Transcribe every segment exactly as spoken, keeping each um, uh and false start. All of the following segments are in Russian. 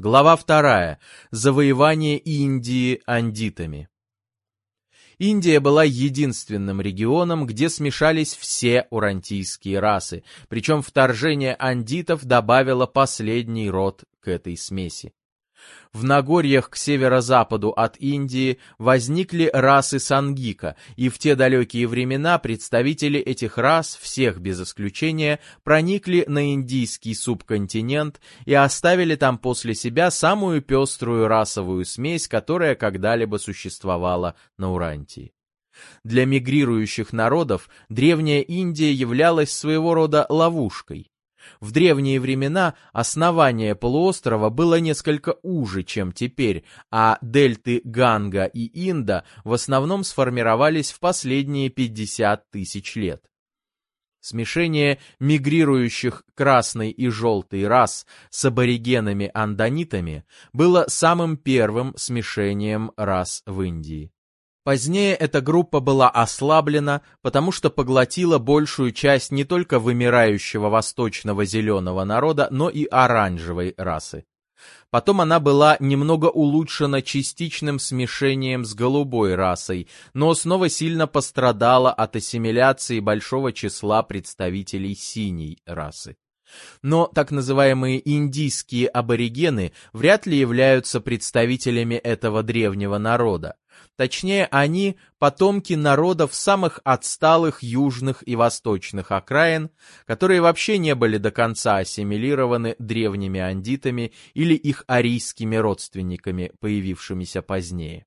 Глава вторая. Завоевание Индии андитами. Индия была единственным регионом, где смешались все урантийские расы, причем вторжение андитов добавило последний род к этой смеси. В Нагорьях к северо-западу от Индии возникли расы Сангика, и в те далекие времена представители этих рас, всех без исключения, проникли на индийский субконтинент и оставили там после себя самую пеструю расовую смесь, которая когда-либо существовала на Урантии. Для мигрирующих народов древняя Индия являлась своего рода ловушкой. В древние времена основание полуострова было несколько уже, чем теперь, а дельты Ганга и Инда в основном сформировались в последние пятьдесят тысяч лет. Смешение мигрирующих красной и желтой рас с аборигенами-андонитами было самым первым смешением рас в Индии. Позднее эта группа была ослаблена, потому что поглотила большую часть не только вымирающего восточного зеленого народа, но и оранжевой расы. Потом она была немного улучшена частичным смешением с голубой расой, но снова сильно пострадала от ассимиляции большого числа представителей синей расы. Но так называемые индийские аборигены вряд ли являются представителями этого древнего народа. Точнее, они – потомки народов самых отсталых южных и восточных окраин, которые вообще не были до конца ассимилированы древними андитами или их арийскими родственниками, появившимися позднее.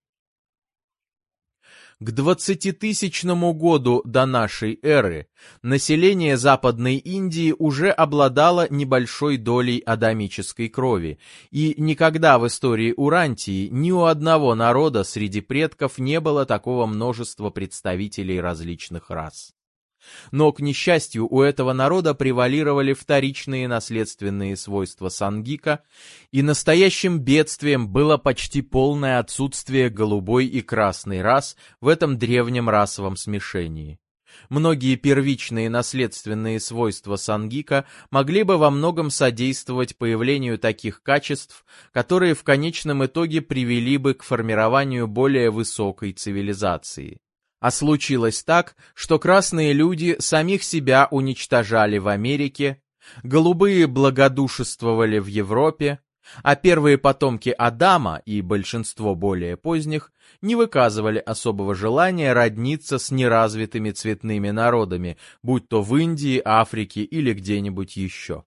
К двадцатитысячному году до нашей эры население Западной Индии уже обладало небольшой долей адамической крови, и никогда в истории Урантии ни у одного народа среди предков не было такого множества представителей различных рас. Но, к несчастью, у этого народа превалировали вторичные наследственные свойства Сангика, и настоящим бедствием было почти полное отсутствие голубой и красной рас в этом древнем расовом смешении. Многие первичные наследственные свойства Сангика могли бы во многом содействовать появлению таких качеств, которые в конечном итоге привели бы к формированию более высокой цивилизации. А случилось так, что красные люди самих себя уничтожали в Америке, голубые благодушествовали в Европе, а первые потомки Адама и большинство более поздних не выказывали особого желания родниться с неразвитыми цветными народами, будь то в Индии, Африке или где-нибудь еще.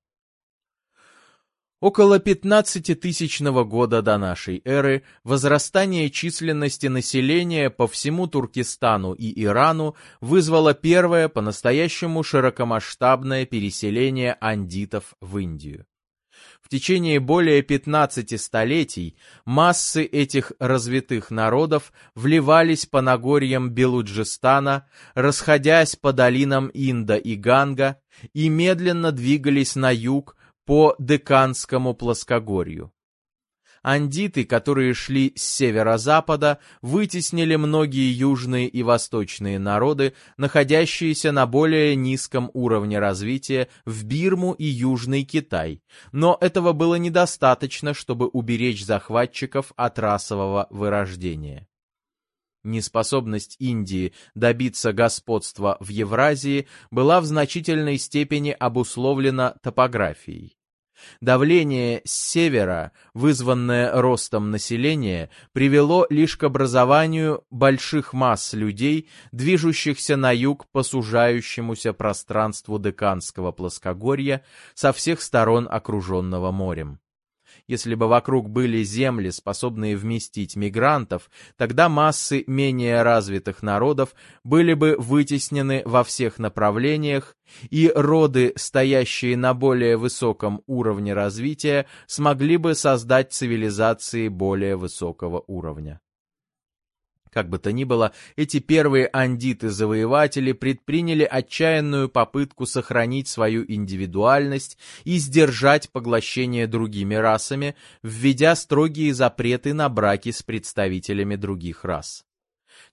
Около пятнадцатитысячного года до нашей эры возрастание численности населения по всему Туркестану и Ирану вызвало первое по-настоящему широкомасштабное переселение андитов в Индию. В течение более пятнадцати столетий массы этих развитых народов вливались по Нагорьям Белуджистана, расходясь по долинам Инда и Ганга, и медленно двигались на юг, по Декканскому плоскогорью. Андиты, которые шли с северо-запада, вытеснили многие южные и восточные народы, находящиеся на более низком уровне развития в Бирму и Южный Китай, но этого было недостаточно, чтобы уберечь захватчиков от расового вырождения. Неспособность Индии добиться господства в Евразии была в значительной степени обусловлена топографией. Давление с севера, вызванное ростом населения, привело лишь к образованию больших масс людей, движущихся на юг по сужающемуся пространству Декканского плоскогорья, со всех сторон окруженного морем. Если бы вокруг были земли, способные вместить мигрантов, тогда массы менее развитых народов были бы вытеснены во всех направлениях, и роды, стоящие на более высоком уровне развития, смогли бы создать цивилизации более высокого уровня. Как бы то ни было, эти первые андиты-завоеватели предприняли отчаянную попытку сохранить свою индивидуальность и сдержать поглощение другими расами, введя строгие запреты на браки с представителями других рас.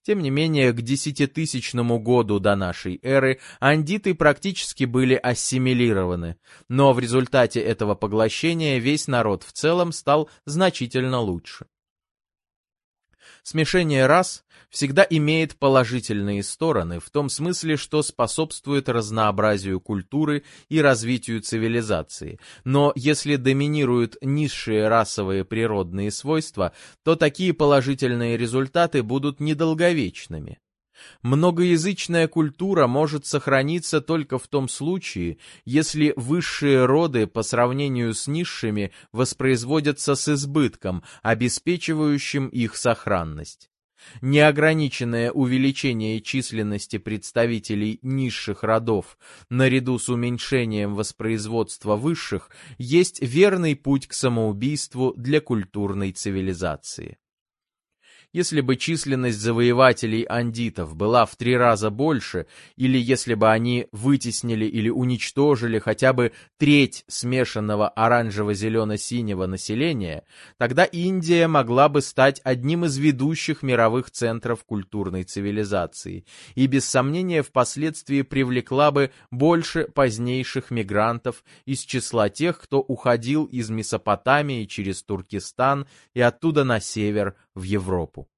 Тем не менее, к десятитысячному году до нашей эры андиты практически были ассимилированы, но в результате этого поглощения весь народ в целом стал значительно лучше. Смешение рас всегда имеет положительные стороны, в том смысле, что способствует разнообразию культуры и развитию цивилизации. Но если доминируют низшие расовые природные свойства, то такие положительные результаты будут недолговечными. Многоязычная культура может сохраниться только в том случае, если высшие роды по сравнению с низшими воспроизводятся с избытком, обеспечивающим их сохранность. Неограниченное увеличение численности представителей низших родов наряду с уменьшением воспроизводства высших есть верный путь к самоубийству для культурной цивилизации. Если бы численность завоевателей андитов была в три раза больше, или если бы они вытеснили или уничтожили хотя бы треть смешанного оранжево-зелено-синего населения, тогда Индия могла бы стать одним из ведущих мировых центров культурной цивилизации и без сомнения впоследствии привлекла бы больше позднейших мигрантов из числа тех, кто уходил из Месопотамии через Туркестан и оттуда на север в Европу.